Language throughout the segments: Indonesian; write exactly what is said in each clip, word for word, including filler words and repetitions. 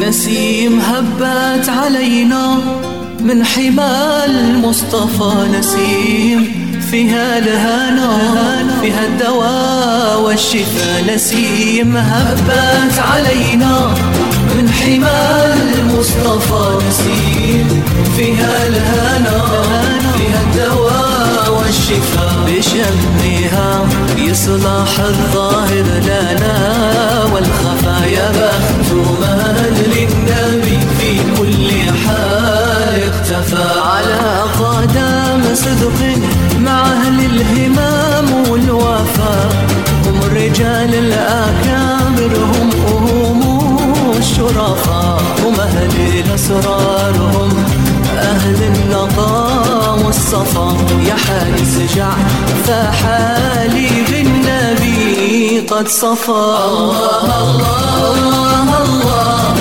نسيم هبت علينا من حمى المصطفى نسيم فيها الهنا فيها الدواء والشفاء نسيم هبت علينا من حمى المصطفى نسيم فيها الهنا فيها الدواء والشفاء بشمها يصلح الظاهر لنا والخفايا بخت من للنبي في كل حال اختفى على قدم صدق مع أهل الهمام والوفاء هم الرجال الأكابر هم هم الشرفاء هم أهل الأسرار هم أهل النقاء والصفا يا حالي سجع فحالي بالنبي قد صفى الله الله الله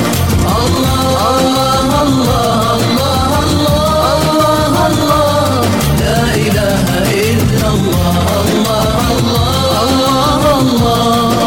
الله الله الله الله الله لا إله إلا الله الله الله الله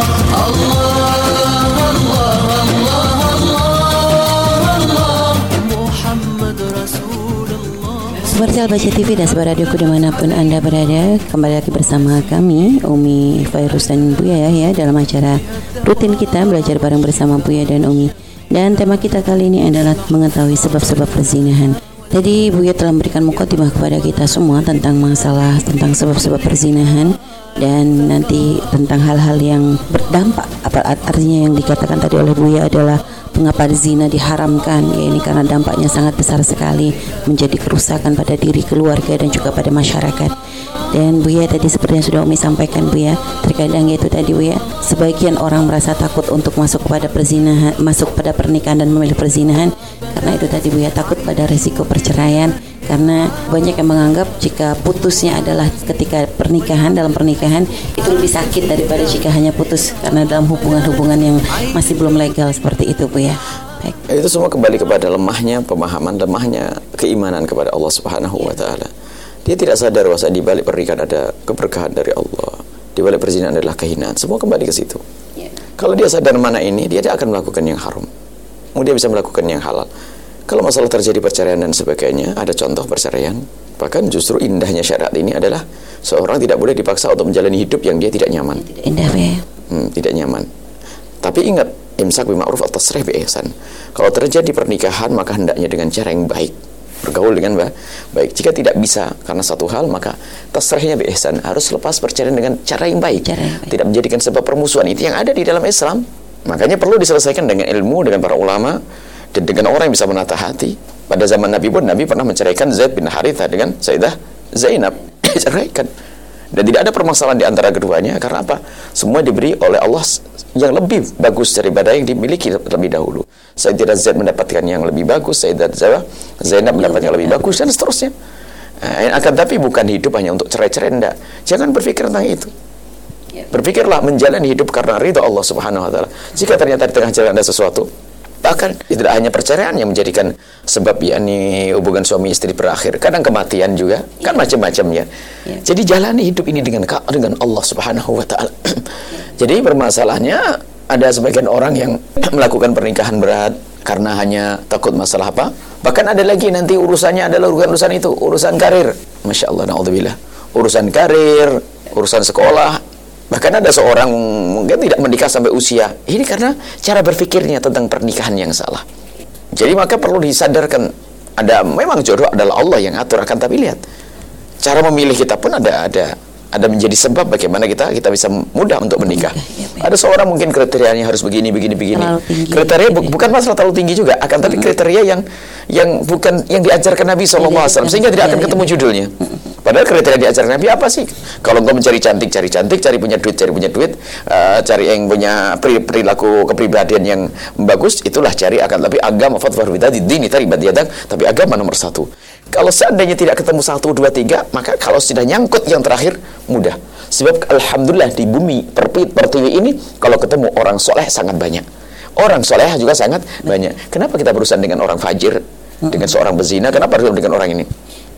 Sahabat Baca T V dan sahabat radioku dimanapun Anda berada, kembali lagi bersama kami Umi Fairuz dan Buya ya dalam acara rutin kita belajar bareng bersama Buya dan Umi. Dan tema kita kali ini adalah mengetahui sebab-sebab perzinahan. Tadi Buya telah memberikan mukadimah kepada kita semua tentang masalah tentang sebab-sebab perzinahan dan nanti tentang hal-hal yang berdampak. Apa artinya yang dikatakan tadi oleh Buya adalah mengapa zina diharamkan, ya ini karena dampaknya sangat besar sekali menjadi kerusakan pada diri keluarga dan juga pada masyarakat. Dan Buya tadi seperti yang sudah Umi sampaikan Buya, terkadang itu tadi Buya, sebagian orang merasa takut untuk masuk pada perzinahan, masuk pada pernikahan dan memilih perzinahan karena itu tadi Buya, takut pada resiko perceraian. Karena banyak yang menganggap jika putusnya adalah ketika pernikahan, dalam pernikahan itu lebih sakit daripada jika hanya putus karena dalam hubungan-hubungan yang masih belum legal seperti itu Bu ya. Baik. Itu semua kembali kepada lemahnya pemahaman, lemahnya keimanan kepada Allah Subhanahu wa taala. Dia tidak sadar bahwa di balik pernikahan ada keberkahan dari Allah. Di balik perzinahan adalah kehinaan. Semua kembali ke situ. Yeah. Kalau dia sadar mana ini, dia tidak akan melakukan yang haram. Dia bisa melakukan yang halal. Kalau masalah terjadi perceraian dan sebagainya, ada contoh perceraian. Bahkan justru indahnya syariat ini adalah seorang tidak boleh dipaksa untuk menjalani hidup yang dia tidak nyaman. Tidak indah ya. Hmm, tidak nyaman. Tapi ingat, imsak bima'ruf atau tasrih bi ihsan. Kalau terjadi pernikahan, maka hendaknya dengan cara yang baik. Bergaul dengan baik. Jika tidak bisa karena satu hal, maka tasrihnya bi ihsan. Harus lepas perceraian dengan cara yang baik. Cara yang baik. Tidak menjadikan sebab permusuhan. Itu yang ada di dalam Islam. Makanya perlu diselesaikan dengan ilmu, dengan para ulama, dan dengan orang yang bisa menata hati. Pada zaman Nabi pun, Nabi pernah menceraikan Zaid bin Harithah dengan Sayyidah Zainab. Diceraikan. Dan tidak ada permasalahan di antara keduanya. Karena apa? Semua diberi oleh Allah yang lebih bagus daripada yang dimiliki lebih dahulu. Sayyidah Zaid mendapatkan yang lebih bagus, Sayyidah Zainab mendapatkan yang lebih bagus, dan seterusnya. Nah, akan tapi bukan hidup hanya untuk cerai-cerai, enggak. Jangan berpikir tentang itu. Berpikirlah menjalani hidup karena ridha Allah Subhanahu wa taala. Jika ternyata di tengah jalan ada sesuatu, bahkan tidak hanya perceraian yang menjadikan sebab yakni hubungan suami istri berakhir, kadang kematian juga, ya. Kan macam-macam ya. Ya. Jadi jalani hidup ini dengan dengan Allah Subhanahu wa taala. Ya. Jadi bermasalahnya ada sebagian orang yang melakukan pernikahan berat karena hanya takut masalah apa? Bahkan ada lagi nanti urusannya adalah urusan itu, urusan karir. Masya Allah, naudzubillah. Urusan karir, urusan sekolah. Bahkan ada seorang mungkin tidak menikah sampai usia. Ini karena cara berpikirnya tentang pernikahan yang salah. Jadi maka perlu disadarkan, ada memang jodoh adalah Allah yang atur, akan tapi lihat cara memilih kita pun ada ada ada menjadi sebab bagaimana kita kita bisa mudah untuk menikah. Ada seorang mungkin kriterianya harus begini begini begini. Kriteria bu, bukan masalah terlalu tinggi juga, akan tapi kriteria yang yang bukan yang diajarkan Nabi shallallahu alaihi wasallam, sehingga tidak akan ketemu judulnya. Padahal kriteria diajarkan Nabi apa sih? Kalau engkau mencari cantik, cari cantik, cari punya duit, cari punya duit, uh, cari yang punya perilaku kepribadian yang bagus, itulah cari. Akan tapi agama fatwa bidadi dini taribat diadang, tapi agama nomor satu. Kalau seandainya tidak ketemu satu, dua, tiga, maka kalau sudah nyangkut yang terakhir mudah. Sebab alhamdulillah di bumi pertiwi ini kalau ketemu orang soleh sangat banyak, orang soleh juga sangat banyak. Kenapa kita berurusan dengan orang fajir, dengan seorang bezina? Kenapa harus dengan orang ini?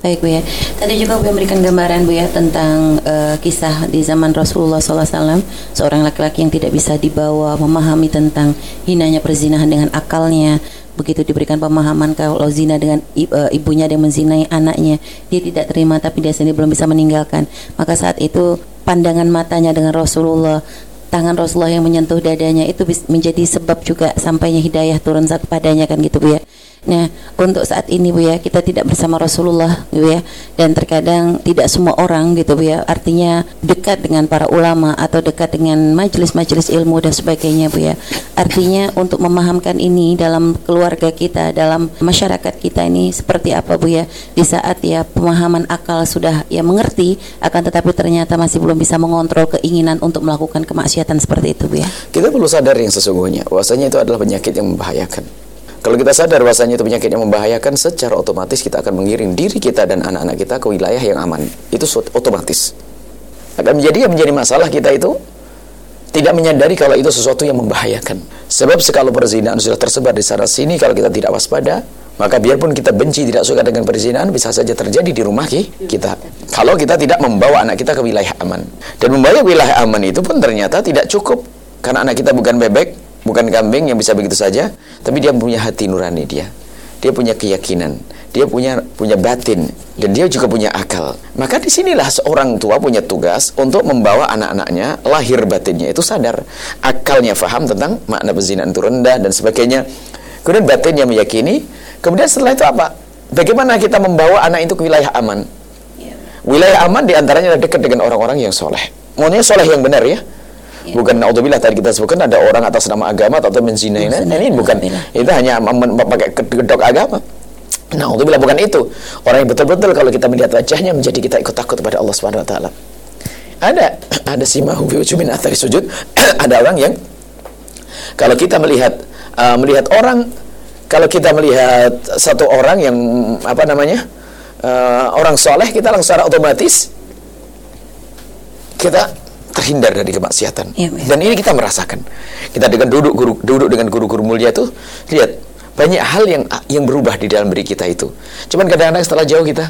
Baik Bu ya, tadi juga Bu memberikan gambaran Bu ya tentang uh, kisah di zaman Rasulullah shallallahu alaihi wasallam, seorang laki-laki yang tidak bisa dibawa memahami tentang hinanya perzinahan dengan akalnya. Begitu diberikan pemahaman kalau zina dengan uh, ibunya yang menzinai anaknya, dia tidak terima, tapi dia sendiri belum bisa meninggalkan. Maka saat itu pandangan matanya dengan Rasulullah, tangan Rasulullah yang menyentuh dadanya itu menjadi sebab juga sampainya hidayah turun kepadanya, kan gitu Bu ya. Nah, untuk saat ini Bu ya, kita tidak bersama Rasulullah Bu ya, dan terkadang tidak semua orang gitu Bu ya, artinya dekat dengan para ulama atau dekat dengan majelis-majelis ilmu dan sebagainya Bu ya. Artinya untuk memahamkan ini dalam keluarga kita, dalam masyarakat kita ini seperti apa Bu ya, di saat ya pemahaman akal sudah ya mengerti, akan tetapi ternyata masih belum bisa mengontrol keinginan untuk melakukan kemaksiatan seperti itu Bu ya. Kita perlu sadar yang sesungguhnya, bahwasanya itu adalah penyakit yang membahayakan. Kalau kita sadar bahwasanya itu penyakit yang membahayakan, secara otomatis kita akan mengiring diri kita dan anak-anak kita ke wilayah yang aman. Itu otomatis. Akan menjadi menjadi masalah kita itu tidak menyadari kalau itu sesuatu yang membahayakan. Sebab sekali perzinahan sudah tersebar di sana sini, kalau kita tidak waspada, maka biarpun kita benci, tidak suka dengan perzinahan, bisa saja terjadi di rumah kita. Kalau kita tidak membawa anak kita ke wilayah aman. Dan membawa wilayah aman itu pun ternyata tidak cukup. Karena anak kita bukan bebek, bukan kambing yang bisa begitu saja, tapi dia punya hati nurani dia. Dia punya keyakinan, dia punya punya batin, dan dia juga punya akal. Maka disinilah seorang tua punya tugas untuk membawa anak-anaknya, lahir batinnya itu sadar, akalnya faham tentang makna perzinahan itu rendah dan sebagainya. Kemudian batinnya meyakini. Kemudian setelah itu apa? Bagaimana kita membawa anak itu ke wilayah aman? Wilayah aman diantaranya dekat dengan orang-orang yang soleh. Maunya soleh yang benar ya. Ya. Bukan naudzubillah tadi kita sebutkan ada orang atas nama agama atau menzinai. Nah, ini bukan, itu hanya pakai kedok agama. Naudzubillah, bukan itu. Orang yang betul-betul kalau kita melihat wajahnya menjadi kita ikut takut kepada Allah Subhanahu wa taala. Ada ada simahu fi wujuhin athari sujud. Ada orang yang kalau kita melihat uh, melihat orang kalau kita melihat satu orang yang apa namanya? Uh, orang soleh, kita langsung secara otomatis kita terhindar dari kemaksiatan. Ya, ya. Dan ini kita merasakan. Kita dengan duduk guru, duduk dengan guru-guru mulia itu, lihat banyak hal yang yang berubah di dalam diri kita itu. Cuman kadang-kadang setelah jauh kita,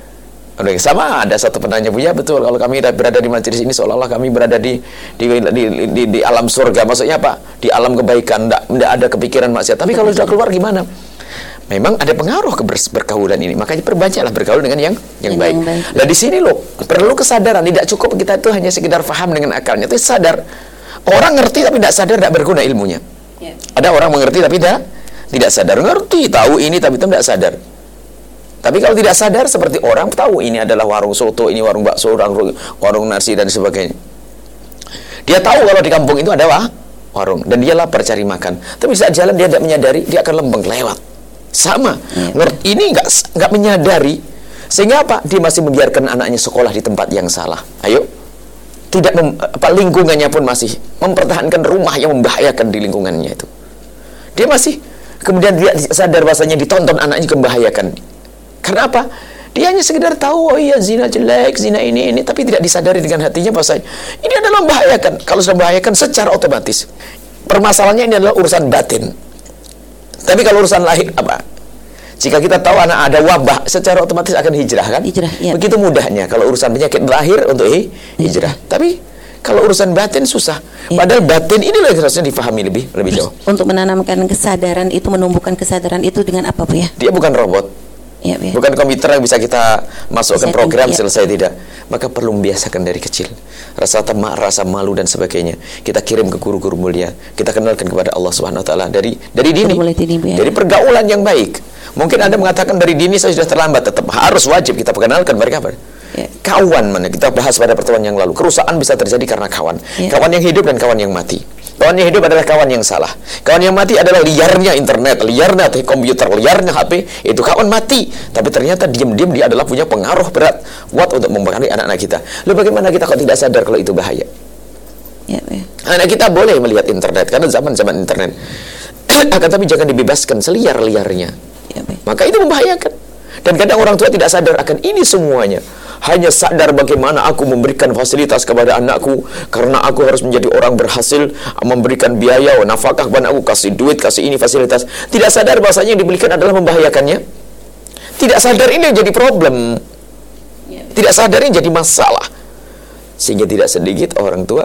sama ada satu penanya, Bu ya betul, kalau kami berada di majelis ini seolah-olah kami berada di di, di, di di alam surga. Maksudnya apa? Di alam kebaikan, tidak ada kepikiran maksiat. Tapi kalau sudah keluar gimana? Memang ada pengaruh ke berkaulan ini, makanya perbanyaklah bergaul dengan yang yang baik. Nah di sini loh perlu kesadaran, tidak cukup kita itu hanya sekedar paham dengan akalnya, itu sadar. Orang ngerti tapi tidak sadar, tidak berguna ilmunya. Ya. Ada orang mengerti tapi tidak tidak sadar, ngerti tahu ini tapi tidak sadar. Tapi kalau tidak sadar seperti orang tahu ini adalah warung soto, ini warung bakso, warung, warung nasi dan sebagainya. Dia tahu kalau di kampung itu ada warung dan dia lapar cari makan. Tapi saat jalan dia tidak menyadari, dia akan lembeng lewat. Sama, ya. Ngerti ini nggak nggak menyadari, sehingga apa? Dia masih membiarkan anaknya sekolah di tempat yang salah. Ayo, tidak mem, apa, lingkungannya pun masih mempertahankan rumah yang membahayakan di lingkungannya itu. Dia masih kemudian dia sadar bahasanya ditonton anaknya membahayakan. Karena apa? Dia hanya sekedar tahu, oh iya zina jelek, zina ini ini, tapi tidak disadari dengan hatinya bahasanya ini adalah membahayakan. Kalau sudah membahayakan secara otomatis, permasalahannya ini adalah urusan batin. Tapi kalau urusan lahir apa? Jika kita tahu anak ada wabah, secara otomatis akan hijrah kan? Hijrah, ya. Begitu mudahnya kalau urusan penyakit lahir untuk hi hijrah. Ya. Tapi kalau urusan batin susah. Ya. Padahal batin inilah yang harusnya difahami lebih lebih jauh. Untuk menanamkan kesadaran itu, menumbuhkan kesadaran itu dengan apa Bu ya? Dia bukan robot. Ya, ya. Bukan komputer yang bisa kita masukkan bisa program ya. Selesai, tidak. Maka perlu membiasakan dari kecil. Rasa tamak, rasa malu dan sebagainya. Kita kirim ke guru-guru mulia. Kita kenalkan kepada Allah Subhanahu wa taala dari dari dini. dini ya. Dari pergaulan yang baik. Mungkin Anda mengatakan dari dini saya sudah terlambat, tetap harus wajib kita perkenalkan mereka. Ya. Kawan mana kita bahas pada pertemuan yang lalu. Kerusakan bisa terjadi karena kawan. Ya. Kawan yang hidup dan kawan yang mati. Kawan yang hidup adalah kawan yang salah. Kawan yang mati adalah liarnya internet, liarnya komputer, liarnya H P. Itu kawan mati. Tapi ternyata diam-diam dia adalah punya pengaruh berat kuat untuk mempengaruhi anak-anak kita. Lalu bagaimana kita kalau tidak sadar kalau itu bahaya? Ya, ya. Anak kita boleh melihat internet karena zaman-zaman internet. Akan tapi jangan dibebaskan seliar-liarnya. Ya, ya. Maka itu membahayakan. Dan kadang orang tua tidak sadar akan ini semuanya. Hanya sadar bagaimana aku memberikan fasilitas kepada anakku karena aku harus menjadi orang berhasil, memberikan biaya, nafkah kepada aku, kasih duit, kasih ini fasilitas. Tidak sadar bahasanya yang diberikan adalah membahayakannya. tidak sadar ini jadi problem, tidak sadar ini jadi masalah, sehingga tidak sedikit orang tua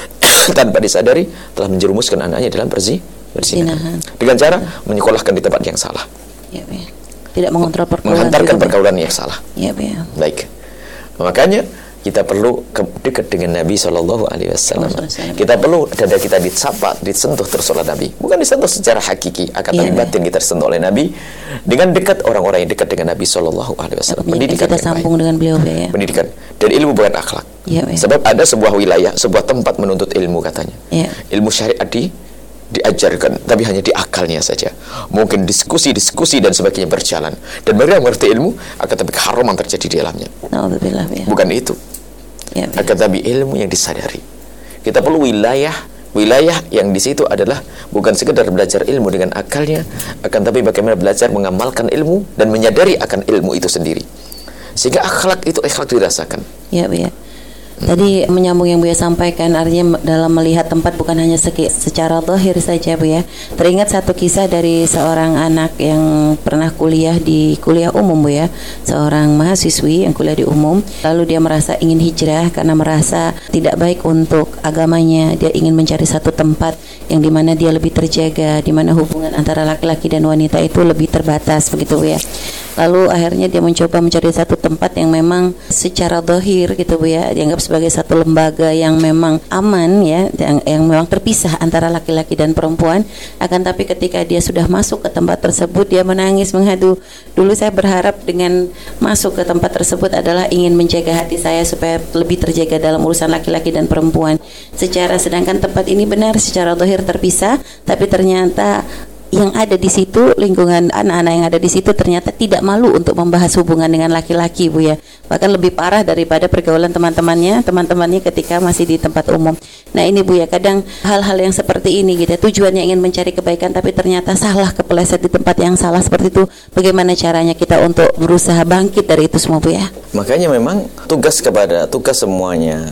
tanpa disadari telah menjerumuskan anaknya dalam perzi berzinahan dengan cara menyekolahkan di tempat yang salah, ya, ya. Tidak mengontrol pergaulan, menghantarkan pergaulan yang salah. Ya, ya. Baik, makanya kita perlu dekat dengan Nabi Shallallahu Alaihi Wasallam. Kita perlu dada kita disapa, disentuh terus oleh Nabi. Bukan disentuh secara hakiki, akan tapi ya, batin kita disentuh oleh Nabi dengan dekat orang-orang yang dekat dengan Nabi Shallallahu Alaihi Wasallam. Pendidikan kita sambung dengan beliau ya. Pendidikan dan ilmu bukan akhlak. Ya, ya. Sebab ada sebuah wilayah, sebuah tempat menuntut ilmu katanya. Ya. Ilmu syariat di diajarkan, tapi hanya di akalnya saja. Mungkin diskusi-diskusi dan sebagainya berjalan, dan mereka mengerti ilmu, akan tapi keharaman terjadi di dalamnya. Alhamdulillah, ya. Bukan itu. Ya, ya. Akan tapi ilmu yang disadari. Kita perlu wilayah, wilayah yang di situ adalah bukan sekedar belajar ilmu dengan akalnya, akan tapi bagaimana belajar mengamalkan ilmu dan menyadari akan ilmu itu sendiri. Sehingga akhlak itu akhlak dirasakan. Ya, ya. Tadi menyambung yang Buya sampaikan, artinya dalam melihat tempat bukan hanya secara zahir saja, Bu ya. Teringat satu kisah dari seorang anak yang pernah kuliah di kuliah umum, Bu ya. Seorang mahasiswi yang kuliah di umum, lalu dia merasa ingin hijrah karena merasa tidak baik untuk agamanya. Dia ingin mencari satu tempat yang dimana dia lebih terjaga, dimana hubungan antara laki-laki dan wanita itu lebih terbatas, begitu, Bu ya. Lalu akhirnya dia mencoba mencari satu tempat yang memang secara zahir gitu, Bu ya, dianggap sebagai satu lembaga yang memang aman ya, yang, yang memang terpisah antara laki-laki dan perempuan. Akan tapi ketika dia sudah masuk ke tempat tersebut, dia menangis menghadu, dulu saya berharap dengan masuk ke tempat tersebut adalah ingin menjaga hati saya supaya lebih terjaga dalam urusan laki-laki dan perempuan. Secara sedangkan tempat ini benar secara zahir terpisah, tapi ternyata yang ada di situ, lingkungan anak-anak yang ada di situ ternyata tidak malu untuk membahas hubungan dengan laki-laki, Bu ya. Bahkan lebih parah daripada pergaulan teman-temannya, teman-temannya ketika masih di tempat umum. Nah ini, Bu ya, kadang hal-hal yang seperti ini gitu, tujuannya ingin mencari kebaikan tapi ternyata salah, kepeleset di tempat yang salah seperti itu. Bagaimana caranya kita untuk berusaha bangkit dari itu semua, Bu ya? Makanya memang tugas kepada tugas semuanya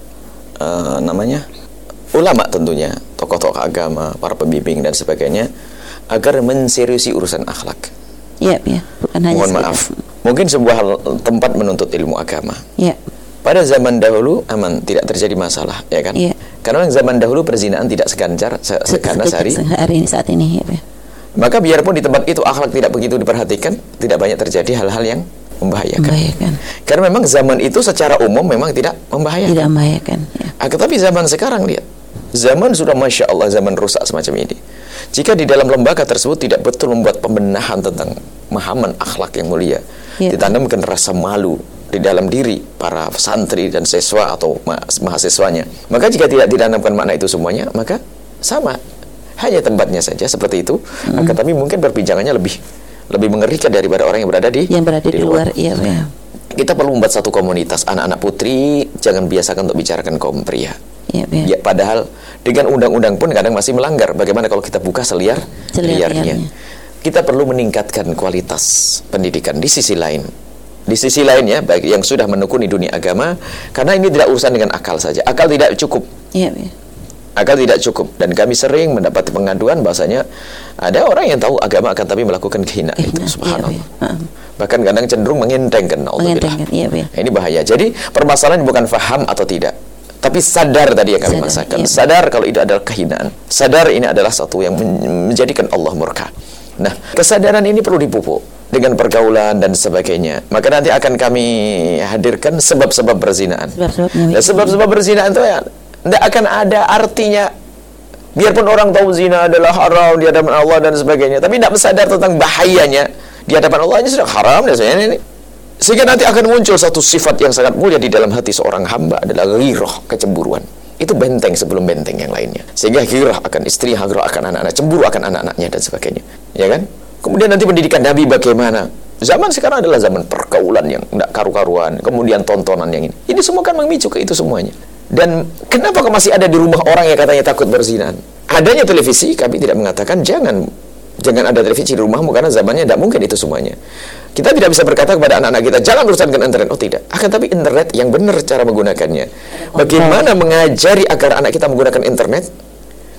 uh, namanya ulama, tentunya tokoh-tokoh agama, para pembimbing dan sebagainya, agar menseriusi urusan akhlak. Ya, ya. Bukan hanya mohon maaf, mungkin sebuah hal, tempat menuntut ilmu agama. Ya. Pada zaman dahulu aman, tidak terjadi masalah, ya kan? Ya. Karena zaman dahulu perzinahan tidak seganjar se seganas hari hari ini saat ini, ya, ya. Maka biarpun di tempat itu akhlak tidak begitu diperhatikan, tidak banyak terjadi hal-hal yang membahayakan. membahayakan. Karena memang zaman itu secara umum memang tidak membahayakan. Tidak membahayakan. Ya. Ah, tetapi zaman sekarang lihat, zaman sudah masya Allah, zaman rusak semacam ini. Jika di dalam lembaga tersebut tidak betul membuat pembenahan tentang pemahaman akhlak yang mulia, ya, ditanamkan rasa malu di dalam diri para santri dan siswa atau ma mahasiswanya, maka jika tidak ditanamkan makna itu semuanya, maka sama, hanya tempatnya saja seperti itu, hmm. maka tapi mungkin perbincangannya lebih lebih mengerikan daripada orang yang berada di yang berada di, di luar. luar. Ya, ya. Kita perlu membuat satu komunitas anak-anak putri, jangan biasakan untuk bicarakan kaum pria. Ya, ya. Ya, padahal dengan undang-undang pun kadang masih melanggar. Bagaimana kalau kita buka seliar liarnya? Kita perlu meningkatkan kualitas pendidikan di sisi lain. Di sisi lainnya, baik yang sudah menekuni dunia agama, karena ini tidak urusan dengan akal saja. Akal tidak cukup. Ya, ya. Akal tidak cukup. Dan kami sering mendapat pengaduan bahasanya ada orang yang tahu agama akan tapi melakukan kehinaan itu. Subhanallah. Ya, ya. Bahkan kadang cenderung mengentengkan. Mengentengkan. Ya, ya. Ini bahaya. Jadi permasalahan bukan faham atau tidak, tapi sadar tadi yang kami masakan. Iya. Sadar kalau itu adalah kehinaan. Sadar ini adalah satu yang menjadikan Allah murka. Nah, kesadaran ini perlu dipupuk dengan pergaulan dan sebagainya. Maka nanti akan kami hadirkan sebab-sebab perzinahan. Dan sebab-sebab perzinahan itu ya tidak akan ada artinya. Biarpun orang tahu zina adalah haram di hadapan Allah dan sebagainya, tapi tidak sadar tentang bahayanya di hadapan Allah, ini sudah haram dan sebagainya. Sehingga nanti akan muncul satu sifat yang sangat mulia di dalam hati seorang hamba, adalah ghirah, kecemburuan. Itu benteng sebelum benteng yang lainnya. Sehingga ghirah akan istri, ghirah akan anak-anak, cemburu akan anak-anaknya dan sebagainya. Ya kan? Kemudian nanti pendidikan Nabi bagaimana? Zaman sekarang adalah zaman pergaulan yang tidak karu-karuan, kemudian tontonan yang ini. Ini semua kan memicu ke itu semuanya. Dan kenapa kok masih ada di rumah orang yang katanya takut berzinahan? Adanya televisi, kami tidak mengatakan jangan Jangan ada televisi di rumahmu, karena zamannya tidak mungkin itu semuanya. Kita tidak bisa berkata kepada anak-anak kita, jangan urusan dengan internet. Oh tidak. Akan tapi internet yang benar cara menggunakannya. Bagaimana mengajari agar anak kita menggunakan internet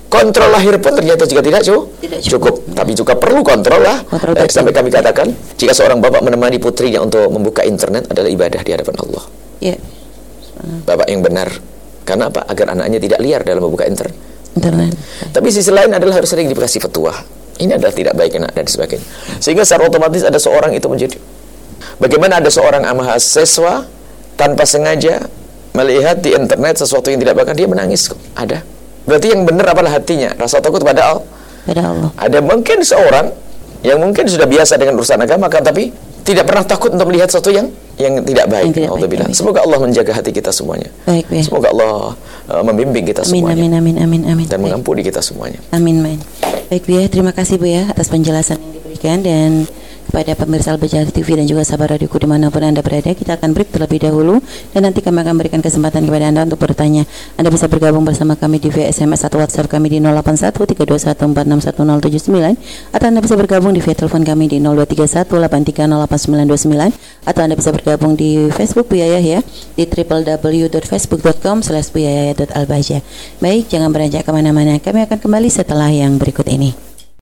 kontrol lahir pun ternyata juga tidak, cu- Tidak cukup, cukup. tapi juga perlu kontrol lah. Kontrol Eh, batin. sampai kami katakan, jika seorang bapak menemani putrinya untuk membuka internet adalah ibadah di hadapan Allah. Ya, Bapak yang benar. Karena apa? Agar anaknya tidak liar dalam membuka internet. internet. Tapi sisi lain adalah harus sering dikasih fatwa. Ini adalah tidak baik anak dan sebagainya. Sehingga secara otomatis ada seorang itu menjadi, bagaimana ada seorang mahasiswa tanpa sengaja melihat di internet sesuatu yang tidak baik, dia menangis kok. Ada. Berarti yang benar apalah hatinya? Rasa takut pada Allah. Pada Allah. Ada mungkin seorang yang mungkin sudah biasa dengan urusan agama, kan, tapi tidak pernah takut untuk melihat sesuatu yang yang tidak baik. Yang tidak baik, Alhamdulillah. amin. Semoga Allah menjaga hati kita semuanya. Baik, baik. Semoga Allah uh, membimbing kita Amin, semuanya amin, amin, amin, amin. dan Baik. mengampuni kita semuanya. Amin, amin. Baik Bu ya, terima kasih Bu ya atas penjelasan yang diberikan, dan kepada pemirsa Al-Bajar T V dan juga sahabat radioku dimanapun Anda berada, kita akan break terlebih dahulu dan nanti kami akan berikan kesempatan kepada Anda untuk bertanya. Anda bisa bergabung bersama kami di via S M S atau WhatsApp kami di nol delapan satu tiga dua satu empat enam satu nol tujuh sembilan, atau Anda bisa bergabung di via telepon kami di nol dua tiga satu delapan tiga nol delapan sembilan dua sembilan, atau Anda bisa bergabung di Facebook Bu Yayah ya, di w w w dot facebook dot com slash bu yayah dot albajar. Baik, jangan beranjak kemana-mana, kami akan kembali setelah yang berikut ini.